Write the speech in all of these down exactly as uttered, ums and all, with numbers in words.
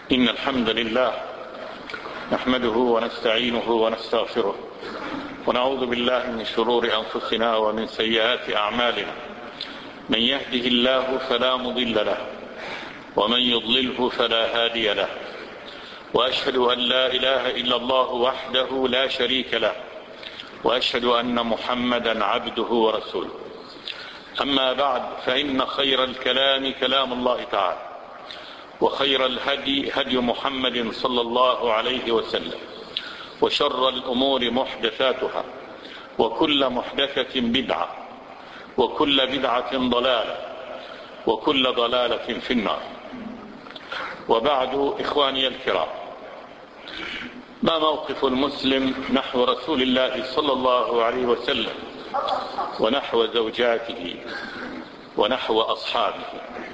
إن الحمد لله نحمده ونستعينه ونستغفره ونعوذ بالله من شرور أنفسنا ومن سيئات أعمالنا. من يهده الله فلا مضل له ومن يضلله فلا هادي له، وأشهد أن لا إله إلا الله وحده لا شريك له، وأشهد أن محمدا عبده ورسوله. أما بعد، فإن خير الكلام كلام الله تعالى، وخير الهدي هدي محمد صلى الله عليه وسلم، وشر الأمور محدثاتها، وكل محدثة بدعة، وكل بدعة ضلالة، وكل ضلالة في النار. وبعد، إخواني الكرام، ما موقف المسلم نحو رسول الله صلى الله عليه وسلم ونحو زوجاته ونحو أصحابه؟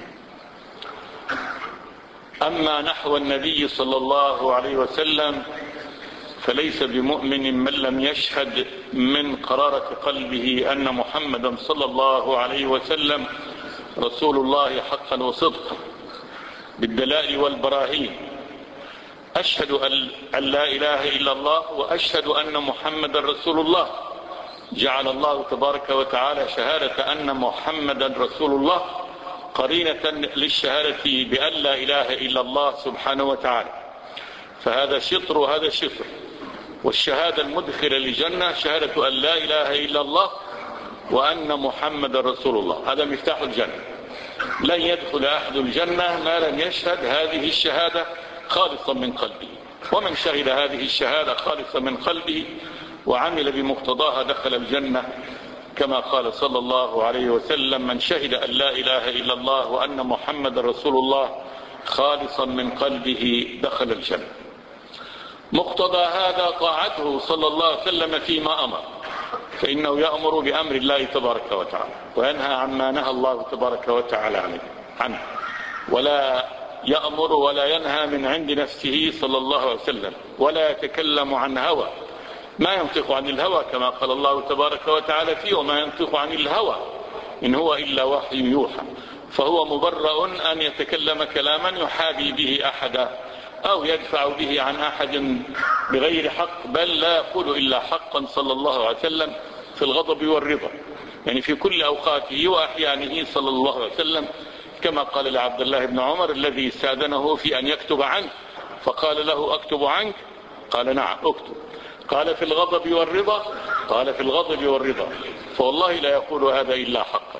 أما نحو النبي صلى الله عليه وسلم فليس بمؤمن من لم يشهد من قرارة قلبه أن محمدا صلى الله عليه وسلم رسول الله حقا وصدقا بالدلائل والبراهين. أشهد أن لا إله إلا الله وأشهد أن محمدا رسول الله. جعل الله تبارك وتعالى شهادة أن محمدا رسول الله قرينة للشهادة بأن لا إله إلا الله سبحانه وتعالى، فهذا شطر وهذا شطر. والشهادة المدخلة للجنة شهادة أن لا إله إلا الله وأن محمدا رسول الله، هذا مفتاح الجنة. لن يدخل أحد الجنة ما لم يشهد هذه الشهادة خالصا من قلبه، ومن شهد هذه الشهادة خالصا من قلبه وعمل بمقتضاها دخل الجنة، كما قال صلى الله عليه وسلم: من شهد أن لا إله إلا الله وأن محمد رسول الله خالصا من قلبه دخل الجنة. مقتضى هذا طاعته صلى الله عليه وسلم فيما أمر، فإنه يأمر بأمر الله تبارك وتعالى وينهى عما نهى الله تبارك وتعالى عنه، ولا يأمر ولا ينهى من عند نفسه صلى الله عليه وسلم، ولا يتكلم عن هوى، ما ينطق عن الهوى كما قال الله تبارك وتعالى فيه: وما ينطق عن الهوى إن هو إلا وحي يوحى. فهو مبرأ أن يتكلم كلاما يحابي به أحدا أو يدفع به عن أحد بغير حق، بل لا يقول إلا حقا صلى الله عليه وسلم في الغضب والرضا، يعني في كل أوقاته وأحيانه صلى الله عليه وسلم، كما قال لعبد الله بن عمر الذي استأذنه في أن يكتب عنه فقال له: أكتب عنك؟ قال: نعم أكتب. قال: في الغضب والرضا؟ قال: في الغضب والرضا. فوالله لا يقول هذا إلا حقا،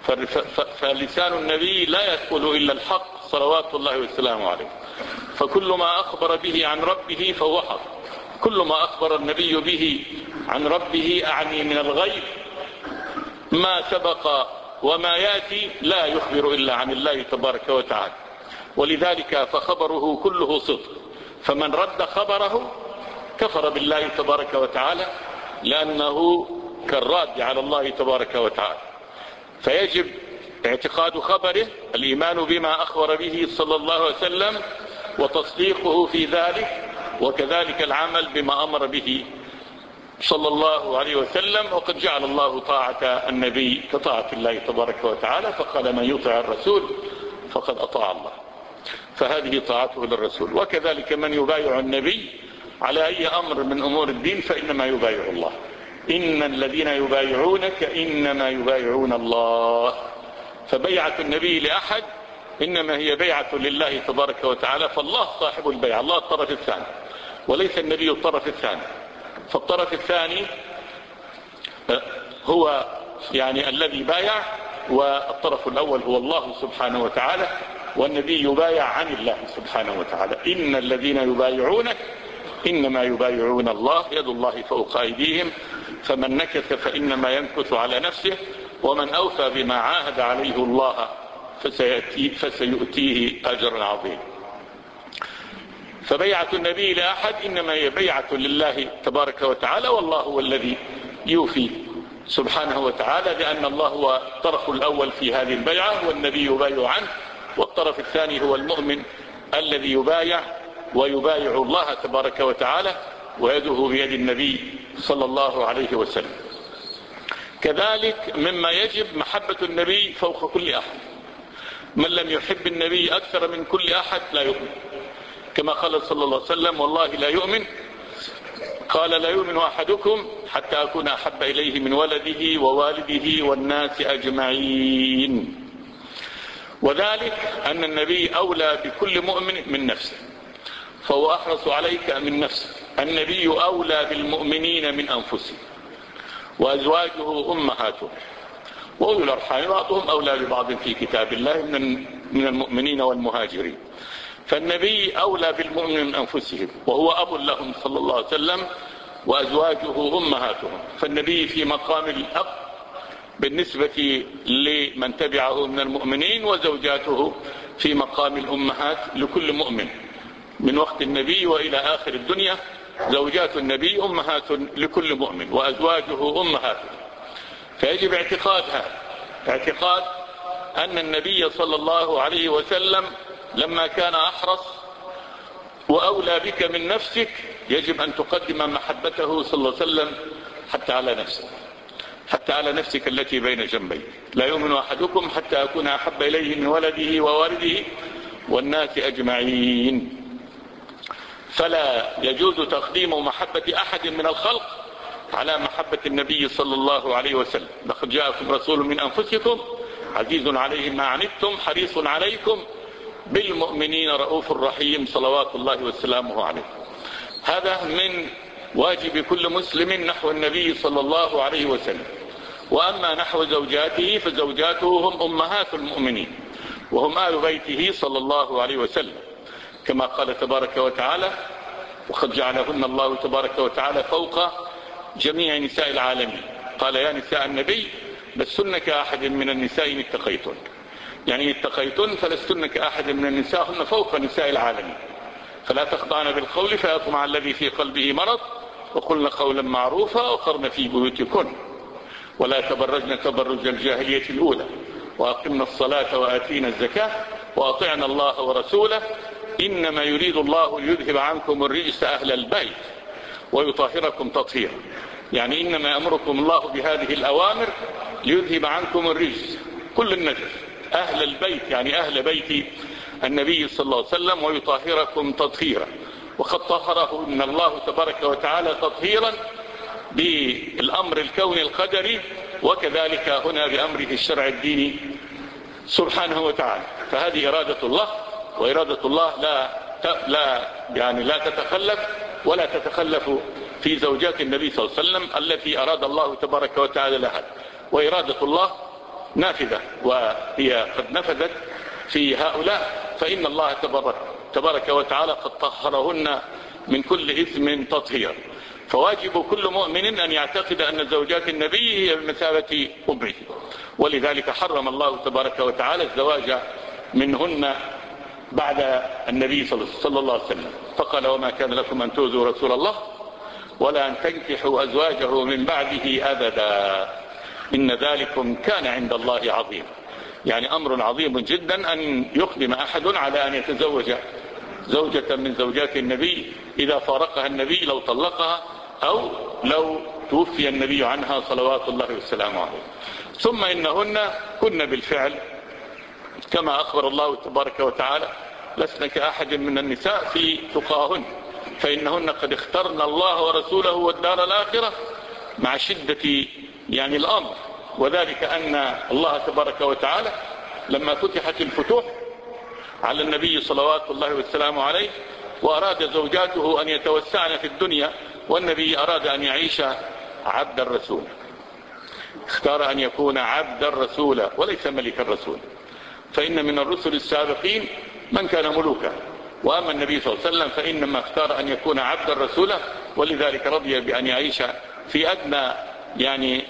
فلسان النبي لا يقول إلا الحق صلوات الله وسلامه عليه. فكل ما أخبر به عن ربه فهو حق، كل ما أخبر النبي به عن ربه أعني من الغيب ما سبق وما يأتي لا يخبر إلا عن الله تبارك وتعالى، ولذلك فخبره كله صدق. فمن رد خبره كفر بالله تبارك وتعالى، لأنه كالراد على الله تبارك وتعالى. فيجب اعتقاد خبره، الإيمان بما أخبر به صلى الله عليه وسلم وتصديقه في ذلك، وكذلك العمل بما أمر به صلى الله عليه وسلم. وقد جعل الله طاعة النبي كطاعة الله تبارك وتعالى، فقال: من يطع الرسول فقد أطاع الله، فهذه طاعته للرسول. وكذلك من يبايع النبي على أي أمر من أمور الدين فإنما يبايع الله. إن الذين يبايعونك إنما يبايعون الله. فبيعة النبي لأحد إنما هي بيعة لله تبارك وتعالى، فالله صاحب البيعة، الله الطرف الثاني وليس النبي الطرف الثاني. فالطرف الثاني هو يعني الذي بايع، والطرف الأول هو الله سبحانه وتعالى، والنبي يبايع عن الله سبحانه وتعالى. إن الذين يبايعونك إنما يبايعون الله، يد الله فوق أيديهم، فمن نكث فإنما ينكث على نفسه، ومن أوفى بما عاهد عليه الله فسيأتي فسيؤتيه أجرا عظيما. فبيعة النبي لأحد إنما هي بيعة لله تبارك وتعالى، والله هو الذي يوفي سبحانه وتعالى، لأن الله هو الطرف الأول في هذه البيعة والنبي يبايع عنه، والطرف الثاني هو المؤمن الذي يبايع ويبايع الله تبارك وتعالى، ويده بيد النبي صلى الله عليه وسلم. كذلك مما يجب محبة النبي فوق كل أحد. من لم يحب النبي أكثر من كل أحد لا يؤمن. كما قال صلى الله عليه وسلم: والله لا يؤمن، قال: لا يؤمن أحدكم حتى أكون أحب إليه من ولده ووالده والناس أجمعين. وذلك أن النبي أولى بكل مؤمن من نفسه، فهو أحرص عليك من نفسه. النبي أولى بالمؤمنين من أنفسهم، وأزواجه أمهاتهم، وأولو الأرحام بعضهم أولى ببعض في كتاب الله من المؤمنين والمهاجرين. فالنبي أولى بالمؤمنين من أنفسهم، وهو أب لهم صلى الله عليه وسلم، وأزواجه أمهاتهم. فالنبي في مقام الأب بالنسبة لمن تبعه من المؤمنين، وزوجاته في مقام الأمهات لكل مؤمن من وقت النبي وإلى آخر الدنيا. زوجات النبي أمهات لكل مؤمن، وأزواجه أمهات. فيجب اعتقاد هذا، اعتقاد أن النبي صلى الله عليه وسلم لما كان أحرص وأولى بك من نفسك، يجب أن تقدم محبته صلى الله عليه وسلم حتى على نفسك، حتى على نفسك التي بين جنبيك. لا يؤمن أحدكم حتى أكون أحب إليه من ولده ووالده والناس أجمعين. فلا يجوز تقديم محبة أحد من الخلق على محبة النبي صلى الله عليه وسلم. لقد جاءكم رسول من أنفسكم عزيز عليه ما عنتم حريص عليكم بالمؤمنين رؤوف رحيم، صلوات الله وسلامه عليه. هذا من واجب كل مسلم نحو النبي صلى الله عليه وسلم. وأما نحو زوجاته فزوجاته هم أمهات المؤمنين، وهم آل بيته صلى الله عليه وسلم، كما قال تبارك وتعالى: وقد جعلهن الله تبارك وتعالى فوق جميع نساء العالمين. قال: يا نساء النبي لستن كأحد من النساء إن اتقيتن، يعني اتقيتن فلستن كأحد من النساء، هن فوق نساء العالمين. فلا تخضعن بالقول فيطمع الذي في قلبه مرض، وقلن قولا معروفا، وقرن في بيوتكن، ولا تبرجن تبرج الجاهلية الأولى، وأقمنا الصلاة وآتينا الزكاة وأطعنا الله ورسوله، إنما يريد الله ليذهب عنكم الرجس أهل البيت ويطهركم تطهيرا. يعني إنما يأمركم الله بهذه الأوامر ليذهب عنكم الرجس، كل النجس، أهل البيت يعني أهل بيت النبي صلى الله عليه وسلم، ويطهركم تطهيرا. وقد طهره إن الله تبارك وتعالى تطهيرا بالأمر الكوني القدري، وكذلك هنا بأمره الشرع الديني سبحانه وتعالى. فهذه إرادة الله، وإرادة الله لا لا يعني لا تتخلف ولا تتخلف في زوجات النبي صلى الله عليه وسلم التي أراد الله تبارك وتعالى لها. وإرادة الله نافذة، وهي قد نفذت في هؤلاء، فإن الله تبارك, تبارك وتعالى قد طهرهن من كل إثم تطهيرا. فواجب كل مؤمن أن يعتقد أن زوجات النبي هي بمثابة أمه، ولذلك حرم الله تبارك وتعالى الزواج منهن بعد النبي صلى الله عليه وسلم، فقال: وما كان لكم أن تؤذوا رسول الله ولا أن تنكحوا أزواجه من بعده أبدا إن ذلكم كان عند الله عظيم. يعني أمر عظيم جدا أن يقدم أحد على أن يتزوج زوجة من زوجات النبي إذا فارقها النبي، لو طلقها أو لو توفي النبي عنها صلوات الله والسلام عليه. ثم إنهن كن بالفعل كما أخبر الله تبارك وتعالى: لسن كأحد من النساء في تقاهن، فإنهن قد اخترن الله ورسوله والدار الآخرة، مع شدة يعني الأمر. وذلك أن الله تبارك وتعالى لما فتحت الفتوح على النبي صلوات الله والسلام عليه، وأراد زوجاته أن يتوسعن في الدنيا، والنبي أراد أن يعيش عبد الرسول، اختار أن يكون عبد الرسول وليس ملك الرسول. فإن من الرسل السابقين من كان ملوكا، وأما النبي صلى الله عليه وسلم فإنما اختار أن يكون عبد الرسول، ولذلك رضي بأن يعيش في أدنى يعني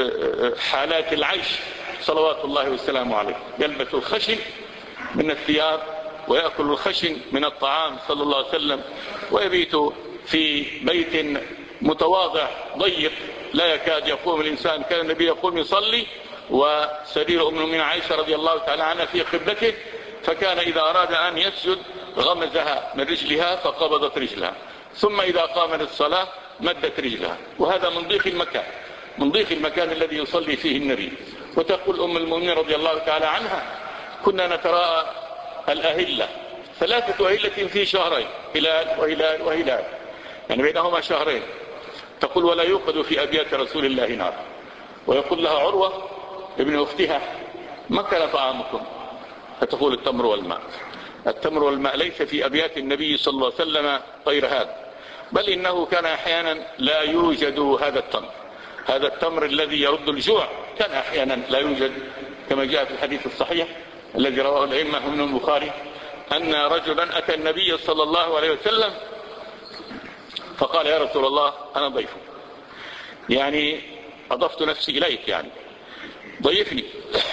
حالات العيش صلوات الله والسلام عليه، يلبس الخشن من الثياب ويأكل الخشن من الطعام صلى الله عليه وسلم، ويبيت في بيت متواضع ضيق لا يكاد يقوم الإنسان. كان النبي يقوم يصلي وسرير أم المؤمنين عائشة رضي الله تعالى عنها في قبلته، فكان إذا أراد أن يسجد غمزها من رجلها فقبضت رجلها، ثم إذا قام للصلاة مدت رجلها. وهذا من ضيق المكان، من ضيق المكان الذي يصلي فيه النبي. وتقول أم المؤمنين رضي الله تعالى عنها: كنا نتراءى الأهلة ثلاثة أهلة في شهرين، هلال وهلال وهلال، يعني بينهما شهرين. تقول ولا يوقد في أبيات رسول الله نار. ويقول لها عروة ابن أختها ما كان طعامكم؟ فتقول التمر والماء. التمر والماء ليس في أبيات النبي صلى الله عليه وسلم غير هذا، بل إنه كان أحيانا لا يوجد هذا التمر، هذا التمر الذي يرد الجوع كان أحيانا لا يوجد، كما جاء في الحديث الصحيح الذي رواه الأئمة من البخاري أن رجلا أتى النبي صلى الله عليه وسلم فقال يا رسول الله أنا ضيف، يعني أضفت نفسي إليك، يعني ضيفني.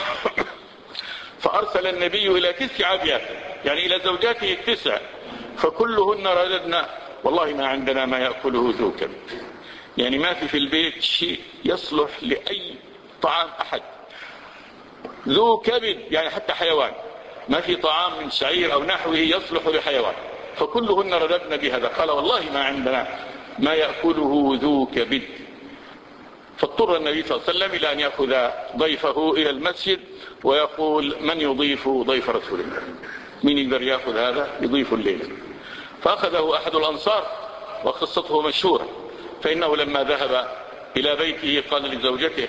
فأرسل النبي إلى تسع أبيات، يعني إلى زوجاته التسع، فكلهن رددنا والله ما عندنا ما يأكله ذو كبد، يعني ما في في البيت شيء يصلح لأي طعام أحد، ذو كبد يعني حتى حيوان، ما في طعام من شعير أو نحوه يصلح لحيوان، فكلهن رددنا بهذا. قال والله ما عندنا ما يأكله ذو كبد. فاضطر النبي صلى الله عليه وسلم إلى أن يأخذ ضيفه إلى المسجد ويقول من يضيف ضيف رسول الله، من يقدر يأخذ هذا يضيف الليلة. فأخذه أحد الأنصار وقصته مشهورة، فإنه لما ذهب إلى بيته قال لزوجته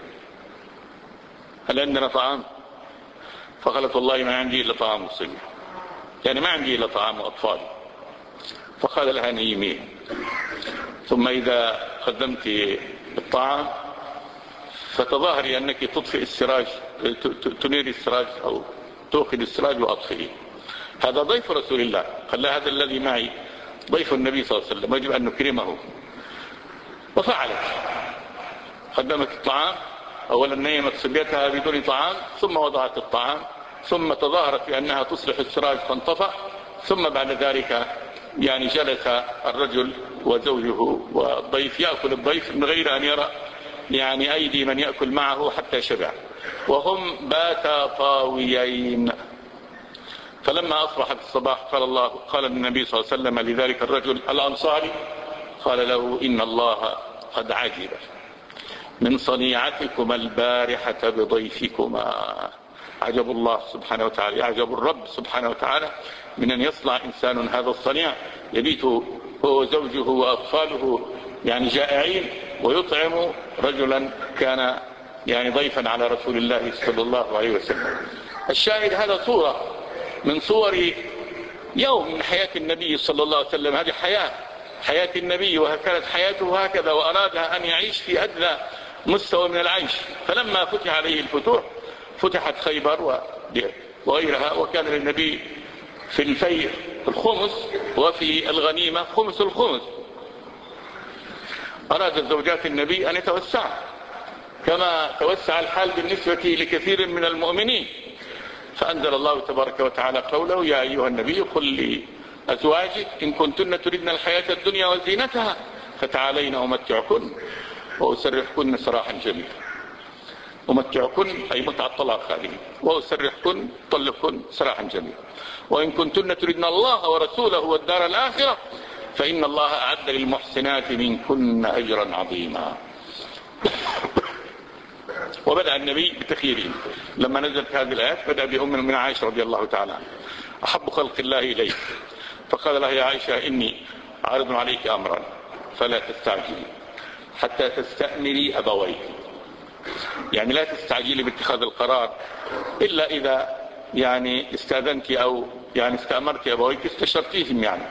هل عندنا طعام؟ فقالت والله ما عندي إلا طعام الصبي، يعني ما عندي إلا طعام أطفالي. فقال لها نيميه، ثم إذا قدمت الطعام فتظاهري أنك تطفئ السراج، تنير السراج أو توقد السراج وأطفئه، هذا ضيف رسول الله. قال لا هذا الذي معي ضيف النبي صلى الله عليه وسلم يجب أن نكرمه. وفعلت، قدمت الطعام، أولا نيمت صبيتها بدون طعام، ثم وضعت الطعام، ثم تظاهرت بأنها تصلح السراج فانطفأ، ثم بعد ذلك يعني جلس الرجل وزوجه والضيف يأكل الضيف من غير أن يرى يعني أيدي من يأكل معه حتى شبع، وهم باتا طاويين. فلما أصبحت الصباح قال الله قال النبي صلى الله عليه وسلم لذلك الرجل الأنصاري قال له إن الله قد عجب من صنيعتكما البارحة بضيفكما. عجب الله سبحانه وتعالى، يعجب الرب سبحانه وتعالى من أن يصنع إنسان هذا الصنيع، يبيت هو وزوجه وأطفاله يعني جائعين ويطعم رجلا كان يعني ضيفا على رسول الله صلى الله عليه وسلم. الشاهد هذا صورة من صور يوم من حياة النبي صلى الله عليه وسلم، هذه حياة حياة النبي وكانت حياته هكذا، وأرادها أن يعيش في أدنى مستوى من العيش. فلما فتح عليه الفتوح، فتحت خيبر وغيرها، وكان للنبي في الفيء الخمس وفي الغنيمة خمس الخمس. أرادت زوجات النبي أن يتوسع كما توسع الحال بالنسبة لكثير من المؤمنين، فأنزل الله تبارك وتعالى قوله يا أيها النبي قل لأزواجك إن كنتن تردن الحياة الدنيا وزينتها فتعالين أمتعكن وأسرحكن سراحا جميلا. أمتعكن أي متع الطلاق هذه، وأسرحكن طلقكن سراحا جميلا. وإن كنتن تردن الله ورسوله والدار الآخرة فإن الله أعد للمحسنات منكن أجرا عظيما. وبدأ النبي بتخييره لما نزلت هذه الآيات، بدأ بأم من عائشة رضي الله تعالى عنها أحب خلق الله إليه، فقال لها يا عائشة إني عارض عليك أمرا فلا تستعجلي حتى تستأمري أبويك، يعني لا تستعجلي باتخاذ القرار إلا إذا يعني استأذنت أو يعني استأمرت أبويك استشرتيهم يعني.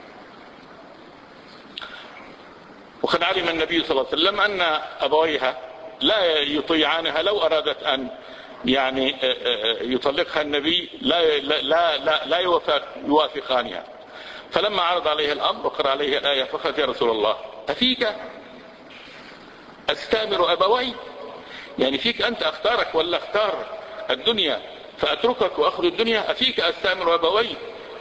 وقد علم النبي صلى الله عليه وسلم أن أبويها لا يطيعانها، لو أرادت أن يعني يطلقها النبي لا لا لا لا يوافقانها. فلما عرض عليه الأمر وقرأ عليه الآية فقالت يا رسول الله أفيك أستأمر أبوي، يعني فيك أنت أختارك ولا أختار الدنيا فأتركك وأخذ الدنيا؟ أفيك أستأمر أبوي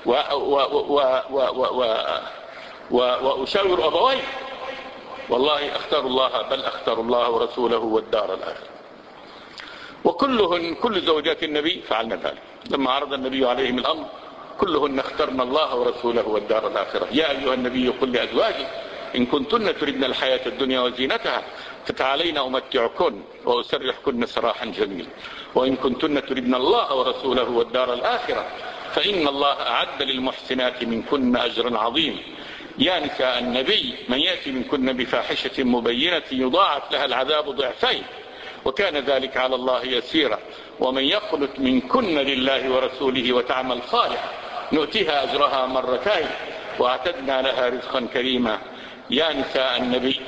وأشاور أبوي؟ والله أختار الله، بل أختار الله ورسوله والدار الآخرة. وكلهن كل زوجات النبي فعلنا ذلك لما عرض النبي عليهم الأمر، كلهن اخترنا الله ورسوله والدار الآخرة. يا أيها النبي قل لأزواجك إن كنتن تردن الحياة الدنيا وزينتها فتعالين أمتعكن وأسرحكن سراحا جميلا، وإن كنتن تردن الله ورسوله والدار الآخرة فإن الله أعد للمحسنات منكن أجرا عظيما. يا نساء النبي من يأتي منكن بفاحشة مبينة يضاعف لها العذاب ضعفين وكان ذلك على الله يسيرا. ومن يقنت منكن لله ورسوله وتعمل صالحا نؤتيها أجرها مرتين واعتدنا لها رزقا كريما. يا نساء النبي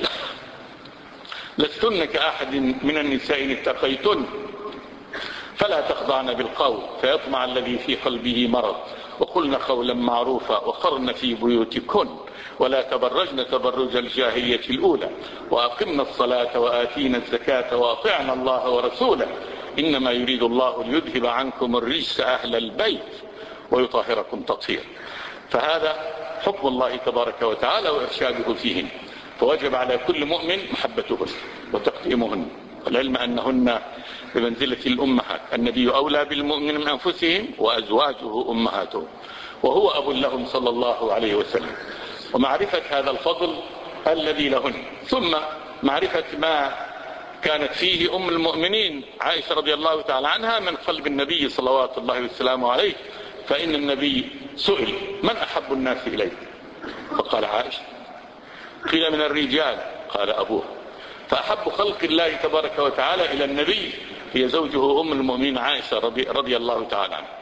لستن كأحد من النساء إن اتقيتن فلا تخضعن بالقول فيطمع الذي في قلبه مرض وقلن قولا معروفا وقرن في بيوتكن ولا تبرجن تبرج الجاهلية الأولى وأقمنا الصلاة وآتينا الزكاة وأطعنا الله ورسوله إنما يريد الله ليذهب عنكم الرجس أهل البيت ويطهركم تطهيرا. فهذا حكم الله تبارك وتعالى وإرشاده فيهن، فوجب على كل مؤمن محبتهن وتقديمهن، والعلم أنهن بمنزلة الأمهات. النبي أولى بالمؤمن من أنفسهم وأزواجه أمهاتهم وهو أب لهم صلى الله عليه وسلم، ومعرفة هذا الفضل الذي لهن، ثم معرفة ما كانت فيه أم المؤمنين عائشة رضي الله تعالى عنها من قلب النبي صلوات الله وسلامه عليه. فإن النبي سئل من أحب الناس إليك فقال عائشة، قيل من الرجال قال أبوه، فأحب خلق الله تبارك وتعالى إلى النبي هي زوجه أم المؤمنين عائشة رضي, رضي الله تعالى عنها.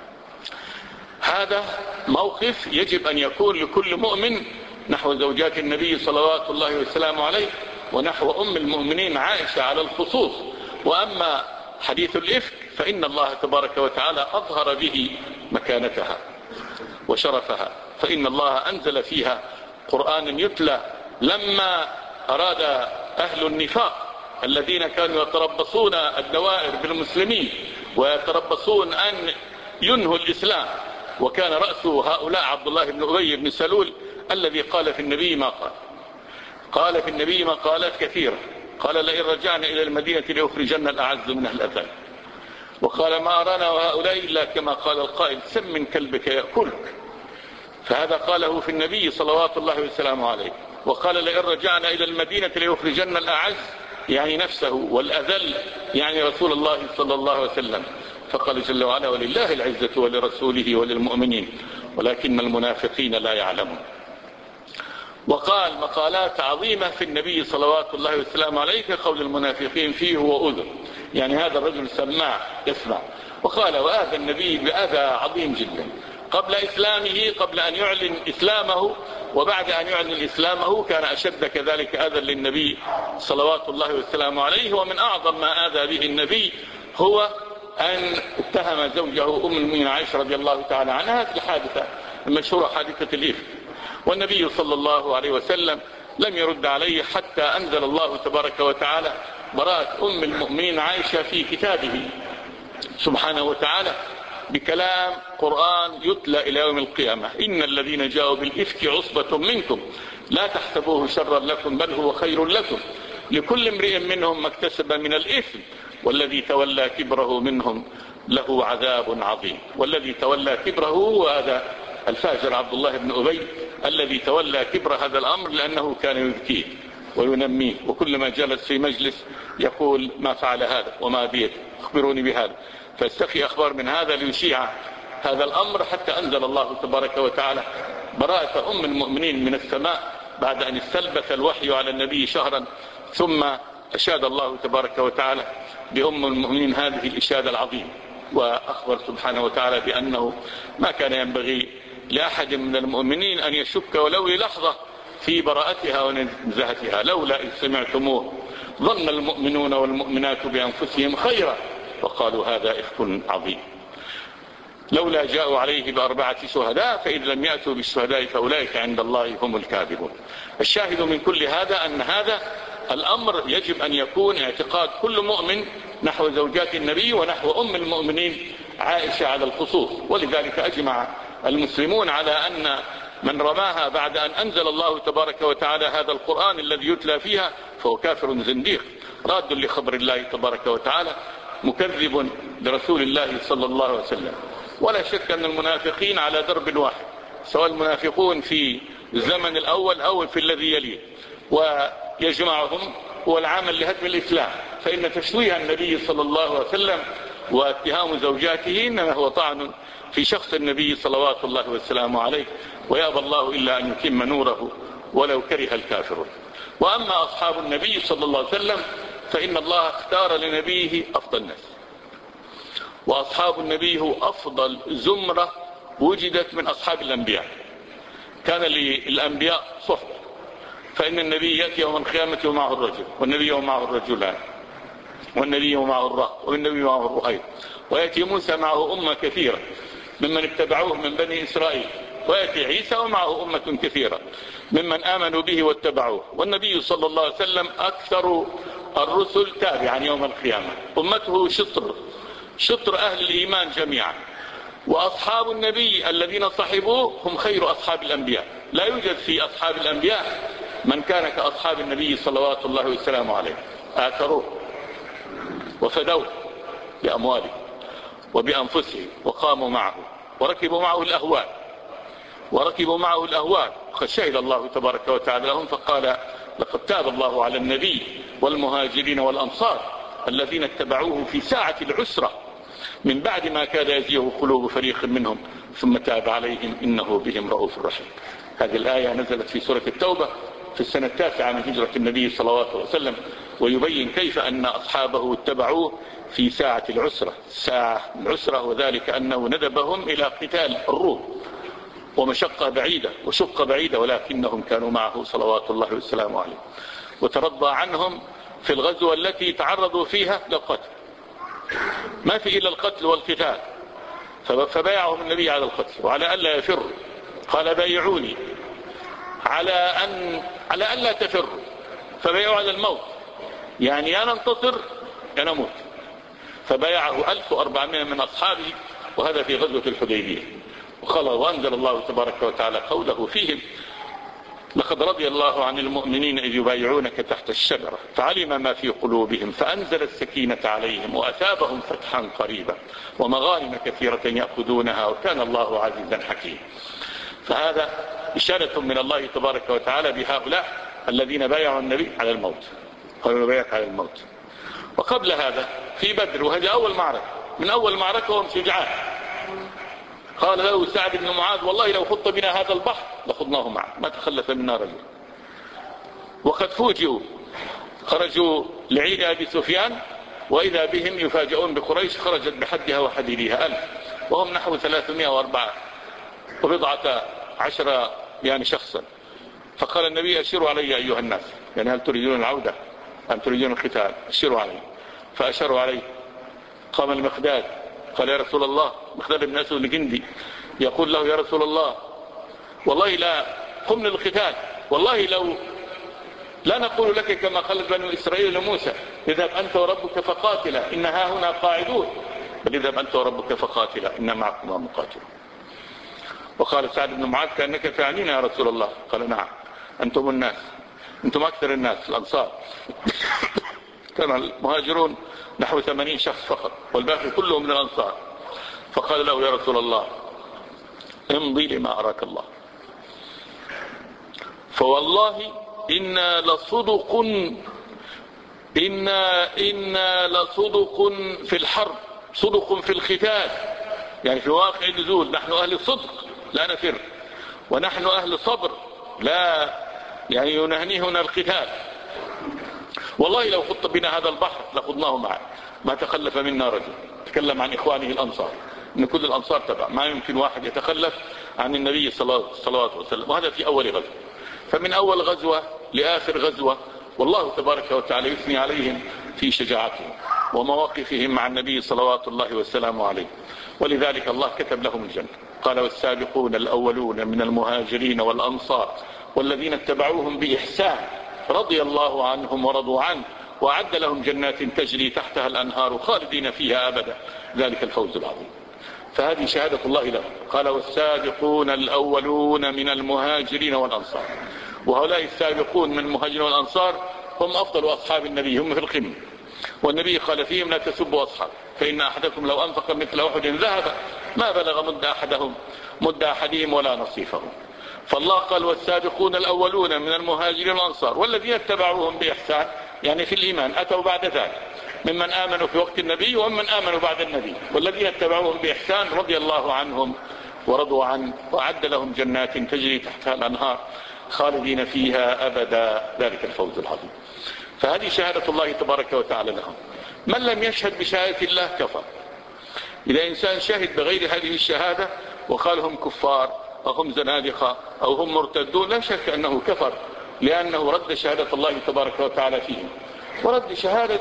هذا موقف يجب أن يكون لكل مؤمن نحو زوجات النبي صلوات الله وسلامه عليه ونحو أم المؤمنين عائشة على الخصوص. وأما حديث الإفك فإن الله تبارك وتعالى أظهر به مكانتها وشرفها، فإن الله أنزل فيها قرآن يتلى لما أراد أهل النفاق الذين كانوا يتربصون الدوائر بالمسلمين ويتربصون أن ينهوا الإسلام، وكان رأس هؤلاء عبد الله بن أبي بن سلول الذي قال في النبي ما قال قال في النبي مقالات كثيرة، قال لئن رجعنا إلى المدينة لأخرجن الأعز من الأذل، وقال ما أرانا وهؤلاء إلا كما قال القائل سم من كلبك يأكلك، فهذا قاله في النبي صلوات الله وسلامه عليه. وقال لئن رجعنا إلى المدينة ليخرجن الأعز يعني نفسه والأذل يعني رسول الله صلى الله عليه وسلم، فقال جل وعلا ولله العزة ولرسوله وللمؤمنين ولكن المنافقين لا يعلمون. وقال مقالات عظيمة في النبي صلوات الله وسلامه عليه كقول المنافقين فيه هو أذن، يعني هذا الرجل سماع يسمع. وقال وآذى النبي بأذى عظيم جدا قبل إسلامه، قبل أن يعلن إسلامه وبعد أن يعلن إسلامه كان أشد كذلك أذى للنبي صلوات الله وسلامه عليه. ومن أعظم ما آذى به النبي هو أن اتهم زوجه أم المؤمنين عائشة رضي الله تعالى عنها في الحادثة المشهورة حادثة الإفك، والنبي صلى الله عليه وسلم لم يرد عليه حتى أنزل الله تبارك وتعالى براءة أم المؤمنين عائشة في كتابه سبحانه وتعالى بكلام قرآن يتلى إلى يوم القيامة. إن الذين جاءوا بالإفك عصبة منكم لا تحسبوه شرا لكم بل هو خير لكم لكل امرئ منهم ما اكتسب من الإثم والذي تولى كبره منهم له عذاب عظيم. والذي تولى كبره هو هذا الفاجر عبد الله بن أبي الذي تولى كبر هذا الأمر لأنه كان يذكيه وينميه، وكلما جلس في مجلس يقول ما فعل هذا وما بيت اخبروني بهذا، فاستخي أخبار من هذا ليشيع هذا الأمر حتى أنزل الله تبارك وتعالى براءة أم المؤمنين من السماء بعد أن استلبث الوحي على النبي شهرا، ثم أشاد الله تبارك وتعالى بأم المؤمنين هذه الإشادة العظيمة، وأخبر سبحانه وتعالى بأنه ما كان ينبغي لأحد من المؤمنين أن يشك ولو للحظة في براءتها ونزهتها. لولا إذ سمعتموه ظن المؤمنون والمؤمنات بأنفسهم خيرا وقالوا هذا إفك عظيم. لولا جاءوا عليه بأربعة شهداء فإذ لم يأتوا بالشهداء فأولئك عند الله هم الكاذبون. الشاهد من كل هذا أن هذا الأمر يجب أن يكون اعتقاد كل مؤمن نحو زوجات النبي ونحو أم المؤمنين عائشة على الخصوص. ولذلك أجمع المسلمون على أن من رماها بعد أن أنزل الله تبارك وتعالى هذا القرآن الذي يتلى فيها فهو كافر زنديق راد لخبر الله تبارك وتعالى مكذب لرسول الله صلى الله عليه وسلم. ولا شك أن المنافقين على درب واحد، سواء المنافقون في الزمن الأول أو في الذي يليه، ويجمعهم هو العمل لهدم الإسلام. فإن تشويه النبي صلى الله عليه وسلم واتهام زوجاته إنما هو طعن في شخص النبي صلوات الله وسلامه عليه، ويأبى الله إلا أن يتم نوره ولو كره الكافرون. وأما أصحاب النبي صلى الله عليه وسلم فإن الله اختار لنبيه أفضل الناس، وأصحاب النبي هو أفضل زمرة وجدت من أصحاب الأنبياء. كان للأنبياء صحبة، فإن النبي يأتي يوم القيامة ومعه الرجل، والنبي ومعه الرجلان، والنبي ومعه الرهط، والنبي ومعه الرهيب، ويأتي موسى معه أمة كثيرة ممن اتبعوه من بني إسرائيل، ويأتي عيسى ومعه أمة كثيرة ممن آمنوا به واتبعوه. والنبي صلى الله عليه وسلم أكثر الرسل تابعا يوم القيامة، أمته شطر شطر أهل الإيمان جميعا. وأصحاب النبي الذين صحبوه هم خير أصحاب الأنبياء، لا يوجد في أصحاب الأنبياء من كان كأصحاب النبي صلوات الله وسلامه عليه، آثروه وفدوه بأموالهم وبأنفسهم، وقاموا معه وركبوا معه الأهوال وركبوا معه الأهوال قد شهد الله تبارك وتعالى لهم فقال: لقد تاب الله على النبي والمهاجرين والأنصار الذين اتبعوه في ساعة العسرة من بعد ما كاد يزيغ قلوب فريق منهم ثم تاب عليهم إنه بهم رؤوف رحيم. هذه الآية نزلت في سورة التوبة في السنة التاسعة من هجرة النبي صلى الله عليه وسلم، ويبين كيف أن أصحابه اتبعوه في ساعة العسرة، ساعة العسرة، وذلك أنه ندبهم إلى قتال الروم، ومشقة بعيدة وشقة بعيدة، ولكنهم كانوا معه صلوات الله وسلامه عليه، وترضى عنهم في الغزوة التي تعرضوا فيها للقتل، ما في إلا القتل والقتال، فبايعهم النبي على القتل وعلى ألا يفروا. قال: بايعوني على أن على ألا تفروا، فبايعوا على الموت، يعني يا ننتصر يا نموت. فبايعه ألف وأربعمائة من أصحابه، وهذا في غزوة الحديبية. وقال: وأنزل الله تبارك وتعالى قوله فيهم: لقد رضي الله عن المؤمنين إذ يبايعونك تحت الشجرة فعلم ما في قلوبهم فأنزل السكينة عليهم وأثابهم فتحا قريبا ومغانم كثيرة يأخذونها وكان الله عزيزا حكيما. فهذا إشارة من الله تبارك وتعالى بهؤلاء الذين بايعوا النبي على الموت، قالوا بايعك على الموت. وقبل هذا في بدر، وهذه أول معركة من أول معركة وهم شجعان، قال له سعد بن معاذ: والله لو خضت بنا هذا البحر لخضناه معك، ما تخلف منا رجل. وقد فوجئوا، خرجوا لعيد أبي سفيان وإذا بهم يفاجئون بقريش خرجت بحدها وحديدها ألف، وهم نحو ثلاثمائة وأربعة وبضعة عشر يعني شخصا. فقال النبي: أشيروا علي أيها الناس، يعني هل تريدون العودة أم تريدون القتال؟ أشيروا علي. فأشروا عليه. قام المقداد قال: يا رسول الله، مقداد بن أسود الجندي يقول له: يا رسول الله، والله لا قم للقتال، والله لو لا نقول لك كما قالت بنو إسرائيل لموسى: اذهب أنت وربك فقاتلا إن ها هنا قاعدون، بل اذهب أنت وربك فقاتلا إن معكما مقاتلون. وقال سعد بن معاذ: كأنك تعنينا يا رسول الله. قال: نعم، أنتم الناس، أنتم أكثر الناس الأنصار. كان المهاجرون نحو ثمانين شخص فقط والباقي كلهم من الأنصار. فقال له: يا رسول الله، امضي لما أراك الله، فوالله إنا لصدق إنا إنا لصدق في الحرب، صدق في القتال، يعني في واقع النزول نحن أهل الصدق لا نفر، ونحن أهل صبر لا يعني ينهنيهنا القتال. والله لو خضت بنا هذا البحر لخضناه معك، ما تخلف منا رجل. تكلم عن إخوانه الأنصار، إن كل الأنصار تبع، ما يمكن واحد يتخلف عن النبي صلى الله عليه وسلم. وهذا في أول غزوة. فمن أول غزوة لآخر غزوة والله تبارك وتعالى يثني عليهم في شجاعتهم ومواقفهم مع النبي صلوات الله وسلامه عليه، ولذلك الله كتب لهم الجنة. قال: والسابقون الأولون من المهاجرين والأنصار والذين اتبعوهم بإحسان رضي الله عنهم ورضوا عنه وأعد لهم جنات تجري تحتها الأنهار خالدين فيها أبدا ذلك الفوز العظيم. فهذه شهادة الله لهم. قال: والسابقون الأولون من المهاجرين والأنصار. وهؤلاء السابقون من المهاجرين والأنصار هم أفضل أصحاب النبي، هم في القمة، والنبي قال فيهم: لا تسبوا أصحاب فإن أحدكم لو أنفق مثل أحد ذهب ما بلغ مد أحدهم مد أحدهم ولا نصيفهم. فالله قال: والسابقون الأولون من المهاجرين والأنصار والذين اتبعوهم بإحسان، يعني في الإيمان أتوا بعد ذلك ممن آمنوا في وقت النبي وممن آمنوا بعد النبي، والذين اتبعوهم بإحسان رضي الله عنهم ورضوا عنه وأعد لهم جنات تجري تحتها الأنهار خالدين فيها أبدا، ذلك الفوز العظيم. فهذه شهادة الله تبارك وتعالى لهم. من لم يشهد بشهادة الله كفر. إذا إنسان شهد بغير هذه الشهادة وقال هم كفار أو هم زنادقة أو هم مرتدون، لا شك أنه كفر، لأنه رد شهادة الله تبارك وتعالى فيهم، ورد شهادة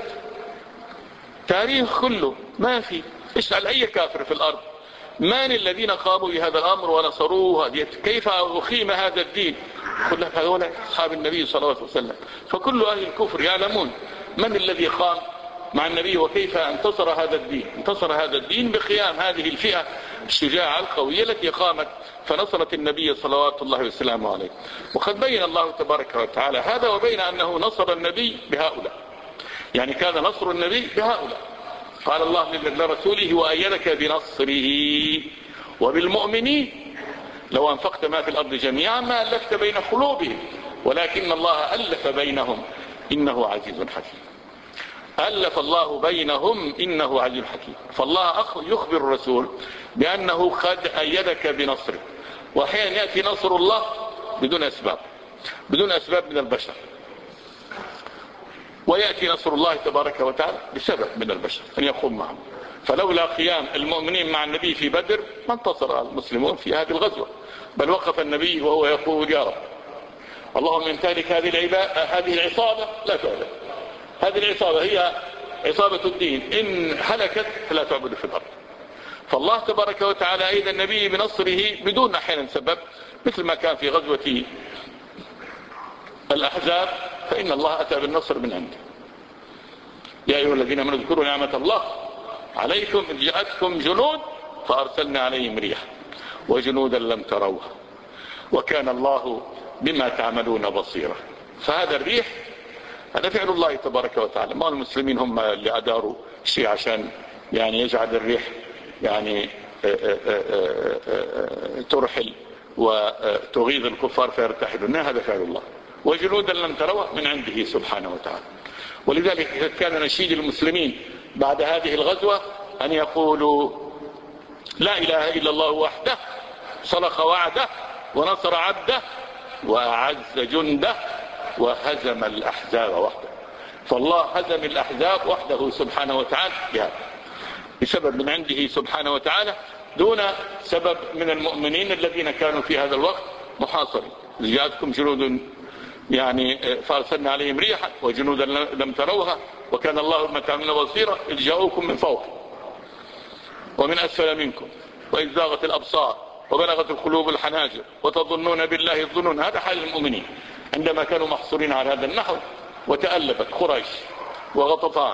تاريخ كله ما في. اسأل أي كافر في الأرض من الذين قاموا بهذا الأمر ونصروه، كيف أقيم هذا الدين؟ قل لك هؤلاء أصحاب النبي صلى الله عليه وسلم. فكل أهل الكفر يعلمون من الذي قام مع النبي وكيف انتصر هذا الدين. انتصر هذا الدين بقيام هذه الفئة الشجاعة القوية التي قامت فنصرت النبي صلوات الله وسلامه عليه. وقد بين الله تبارك وتعالى هذا، وبين أنه نصر النبي بهؤلاء، يعني كان نصر النبي بهؤلاء. قال الله لرسوله وأيدك بنصره وبالمؤمنين لو أنفقت ما في الأرض جميعا ما ألفت بين قلوبهم ولكن الله ألف بينهم إنه عزيز حكيم. ألف الله بينهم إنه عزيز حكيم. فالله يخبر الرسول بأنه قد أيدك بنصره. وأحيانا يأتي نصر الله بدون أسباب، بدون أسباب من البشر، ويأتي نصر الله تبارك وتعالى بسبب من البشر أن يقوم معهم. فلولا قيام المؤمنين مع النبي في بدر ما انتصر المسلمون في هذه الغزوة، بل وقف النبي وهو يقول يا رب اللهم إن تهلك هذه هذه العصابة لا تعبد، هذه العصابة هي عصابة الدين، إن هلكت فلا تعبد في الأرض. فالله تبارك وتعالى أيد النبي بنصره بدون أحيانا سبب، مثل ما كان في غزوة الأحزاب، فإن الله أتى بالنصر من عنده. يا أيها الذين آمنوا اذكروا نعمة الله عليكم إذ جاءتكم جنود فأرسلنا عليهم ريحا وجنودا لم تروها وكان الله بما تعملون بصيرا. فهذا الريح هذا فعل الله تبارك وتعالى، ما المسلمين هم اللي أداروا شيء عشان يعني يجعل الريح يعني ترحل وتغيظ الكفار فيرتحلون، هذا فعل الله. وجنودا لم تروها من عنده سبحانه وتعالى. ولذلك كان نشيد المسلمين بعد هذه الغزوة أن يقولوا لا إله إلا الله وحده صدق وعده ونصر عبده وأعز جنده وهزم الأحزاب وحده. فالله هزم الأحزاب وحده سبحانه وتعالى بهذا، بسبب من عنده سبحانه وتعالى دون سبب من المؤمنين الذين كانوا في هذا الوقت محاصرين. جاءتكم جنود يعني فارسلنا عليهم ريحا وجنودا لم تروها وكان الله بما تعملون بصيرا إذ جاءوكم من فوق ومن أسفل منكم وإذ زاغت الأبصار وبلغت القلوب الحناجر وتظنون بالله الظنون. هذا حال المؤمنين عندما كانوا محصورين على هذا النحو. وتألفت قريش وغطفان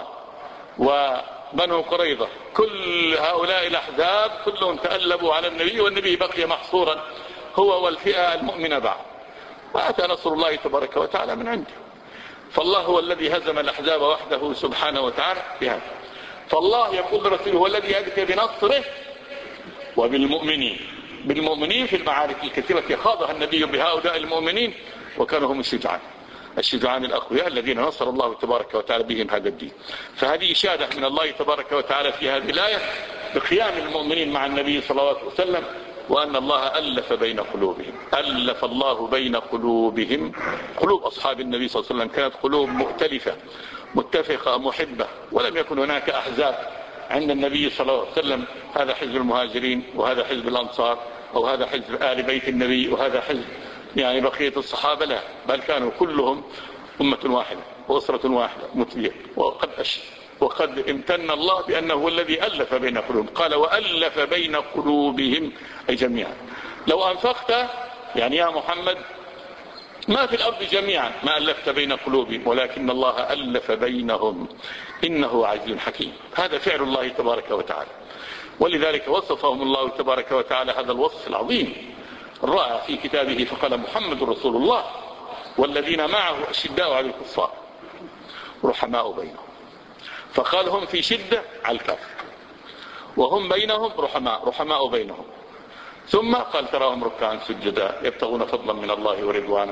وبنو قريظة، كل هؤلاء الأحزاب كلهم تألبوا على النبي، والنبي بقي محصورا هو والفئة المؤمنة بعد. وأتى نصر الله تبارك وتعالى من عنده. فالله هو الذي هزم الأحزاب وحده سبحانه وتعالى بهذا. فالله يقول لرسوله هو الذي يأتي بنصره وبالمؤمنين، بالمؤمنين في المعارك الكثيرة التي خاضها النبي بهؤلاء المؤمنين، وكانوا هم الشجعان الشجعان الأقوياء الذين نصر الله تبارك وتعالى بهم هذا الدين. فهذه إشادة من الله تبارك وتعالى في هذه الآية بقيام المؤمنين مع النبي صلى الله عليه وسلم، وأن الله ألف بين قلوبهم. ألف الله بين قلوبهم. قلوب أصحاب النبي صلى الله عليه وسلم كانت قلوب مؤتلفة متفقة محبة، ولم يكن هناك أحزاب عند النبي صلى الله عليه وسلم، هذا حزب المهاجرين وهذا حزب الأنصار أو هذا حزب آل بيت النبي وهذا حزب يعني بقية الصحابة، لا، بل كانوا كلهم أمة واحدة وأسرة واحدة متبية. وقد أشهد وقد امتن الله بأنه هو الذي ألف بين قلوبهم. قال وألف بين قلوبهم أي جميعا. لو أنفقت يعني يا محمد ما في الأرض جميعا ما ألفت بين قلوبهم ولكن الله ألف بينهم إنه عزيز حكيم. هذا فعل الله تبارك وتعالى. ولذلك وصفهم الله تبارك وتعالى هذا الوصف العظيم الرائع في كتابه فقال محمد رسول الله والذين معه أشداء على الكفار رحماء بينهم. فقال هم في شدة على الكافر وهم بينهم رحماء رحماء بينهم. ثم قال تراهم ركعا سجدا يبتغون فضلا من الله ورضوانا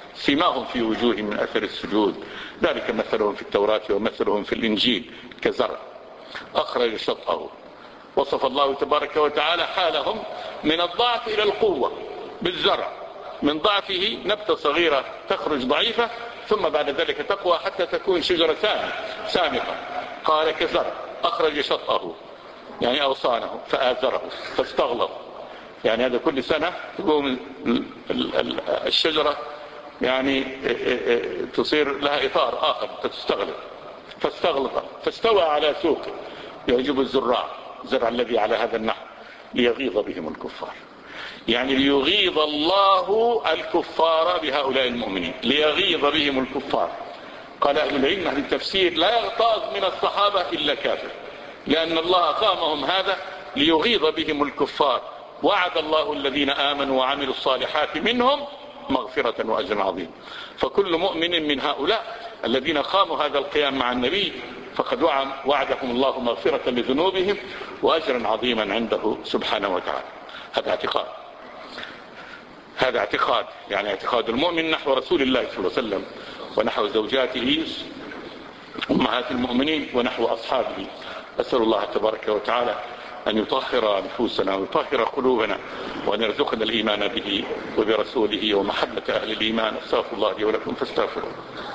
سيماهم في وجوههم من أثر السجود، ذلك مثلهم في التوراة ومثلهم في الإنجيل كزرع أخرج شطأه. وصف الله تبارك وتعالى حالهم من الضعف إلى القوة بالزرع، من ضعفه نبتة صغيرة تخرج ضعيفة ثم بعد ذلك تقوى حتى تكون شجرة سامقة. قال كزرع أخرج شطأه يعني أغصانه فآزره فاستغلظ، يعني هذا كل سنة تقوم الشجرة يعني تصير لها إطار آخر تستغلظ، فاستغلظ فاستوى على سوقه يعجب الزراع، زرع الذي على هذا النحو ليغيظ بهم الكفار، يعني ليغيظ الله الكفار بهؤلاء المؤمنين، ليغيظ بهم الكفار. قال أهل العلم أهل التفسير لا يغتاظ من الصحابة إلا كافر، لأن الله قامهم هذا ليغيظ بهم الكفار. وعد الله الذين آمنوا وعملوا الصالحات منهم مغفرة وأجر عظيم. فكل مؤمن من هؤلاء الذين قاموا هذا القيام مع النبي فقد وعدهم الله مغفرة لذنوبهم وأجرا عظيما عنده سبحانه وتعالى. هذا اعتقاد، هذا اعتقاد يعني اعتقاد المؤمن نحو رسول الله صلى الله عليه وسلم ونحو زوجاته أمهات المؤمنين ونحو أصحابه. أسأل الله تبارك وتعالى أن يطهر نفوسنا ويطهر قلوبنا وأن يرزقنا الإيمان به وبرسوله ومحبة أهل الإيمان. استغفر الله لي ولكم فاستغفروه.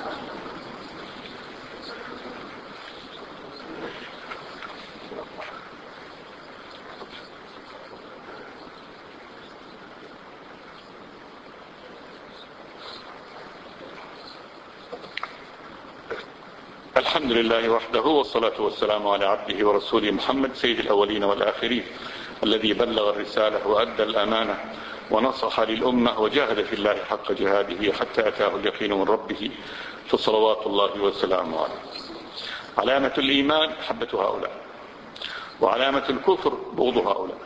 الحمد لله وحده والصلاة والسلام على عبده ورسوله محمد سيد الأولين والآخرين الذي بلغ الرسالة وأدى الأمانة ونصح للأمة وجاهد في الله حق جهاده حتى أتاه اليقين من ربه فصلوات الله وسلامه عليه. علامة الإيمان محبة هؤلاء، وعلامة الكفر بغض هؤلاء.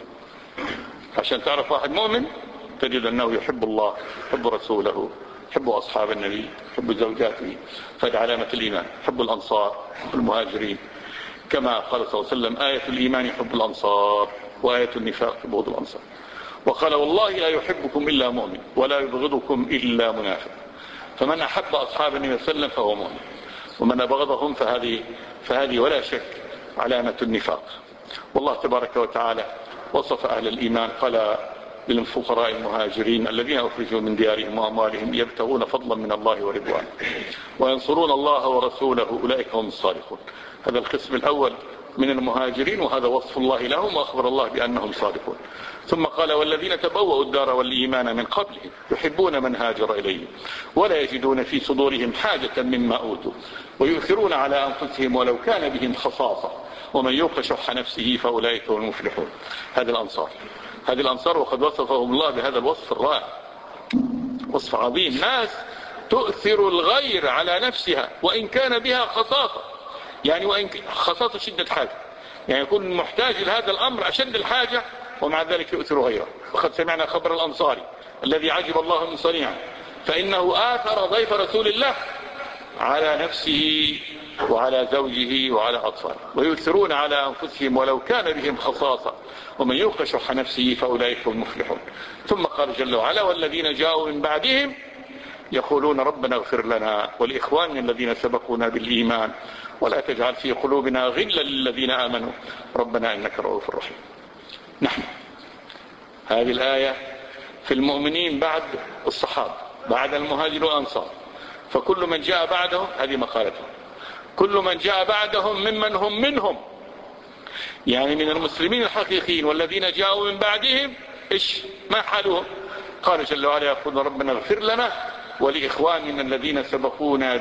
عشان تعرف واحد مؤمن تجد أنه يحب الله، يحب رسوله، يحب أصحاب النبي، يحب زوجاته، فهذه علامة الإيمان. يحب الأنصار، يحب المهاجرين، كما قال صلى الله عليه وسلم آية الإيمان يحب الأنصار وآية النفاق بغض الأنصار. وقال والله لا يحبكم إلا مؤمن ولا يبغضكم إلا منافق. فمن أحب أصحاب النبي صلى الله عليه وسلم فهو مؤمن، ومن أبغضهم فهذه, فهذه ولا شك علامة النفاق. والله تبارك وتعالى وصف أهل الإيمان قال للفقراء المهاجرين الذين أخرجوا من ديارهم وأموالهم يبتغون فضلا من الله ورضوانه وينصرون الله ورسوله أولئك هم الصادقون. هذا القسم الأول من المهاجرين، وهذا وصف الله لهم وأخبر الله بأنهم صادقون. ثم قال والذين تبوأوا الدار والإيمان من قبلهم يحبون من هاجر إليهم ولا يجدون في صدورهم حاجة مما أوتوا ويؤثرون على أنفسهم ولو كان بهم خصاصة ومن يوق شح نفسه فأولئك هم المفلحون. هذا الأنصار، هذه الأنصار وقد وصفهم الله بهذا الوصف الرائع، وصف عظيم. ناس تؤثر الغير على نفسها وإن كان بها خصاصة، يعني وإن خصاصة شدة حاجة، يعني يكون محتاج لهذا الأمر أشد الحاجة ومع ذلك يؤثر غيره. وقد سمعنا خبر الأنصاري الذي عجب الله من صنيعه، فإنه آثر ضيف رسول الله على نفسه وعلى زوجه وعلى أطفاله ويؤثرون على أنفسهم ولو كان بهم خصاصة ومن يوق شح نفسه فأولئك هم المفلحون. ثم قال جل وعلا والذين جاءوا من بعدهم يقولون ربنا اغفر لنا ولإخواننا الذين سبقونا بالإيمان ولا تجعل في قلوبنا غلا للذين آمنوا ربنا إنك رؤوف رحيم. نحن هذه الآية في المؤمنين بعد الصحابة بعد المهاجر والأنصار، فكل من جاء بعدهم هذه مقالتهم، كل من جاء بعدهم ممن هم منهم يعني من المسلمين الحقيقيين والذين جاءوا من بعدهم إيش ما حالهم؟ قال جل وعلا يقول ربنا اغفر لنا ولإخواننا الذين سبقونا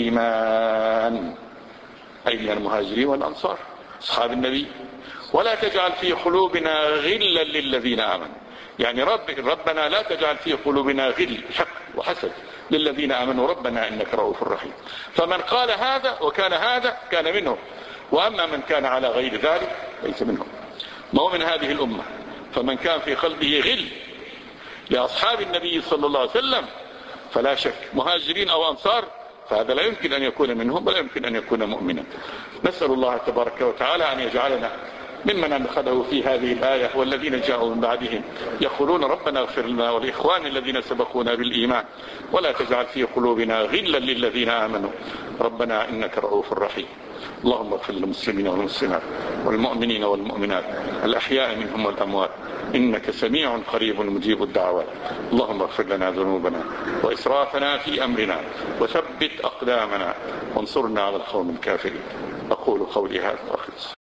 بالإيمان، أي من المهاجرين والأنصار أصحاب النبي، ولا تجعل في قلوبنا غلا للذين آمنوا، يعني رب ربنا لا تجعل في قلوبنا غل حق وحسد للذين آمنوا ربنا إنك رؤوف رحيم. فمن قال هذا وكان هذا كان منهم، وأما من كان على غير ذلك ليس منهم، ما هو من هذه الأمة. فمن كان في قلبه غل لأصحاب النبي صلى الله عليه وسلم فلا شك مهاجرين أو أنصار فهذا لا يمكن أن يكون منهم ولا يمكن أن يكون مؤمنا. نسأل الله تبارك وتعالى أن يجعلنا ممن أخذه في هذه الآية والذين جاءوا من بعدهم يقولون ربنا اغفر لنا ولإخواننا الذين سبقونا بالإيمان ولا تجعل في قلوبنا غلا للذين آمنوا ربنا إنك رؤوف رحيم. اللهم اغفر للمسلمين والمسلمات والمؤمنين والمؤمنات الأحياء منهم والأموات إنك سميع قريب مجيب الدعوات. اللهم اغفر لنا ذنوبنا وإسرافنا في أمرنا وثبت أقدامنا وانصرنا على القوم الكافرين. أقول قولي هذا وأخلص.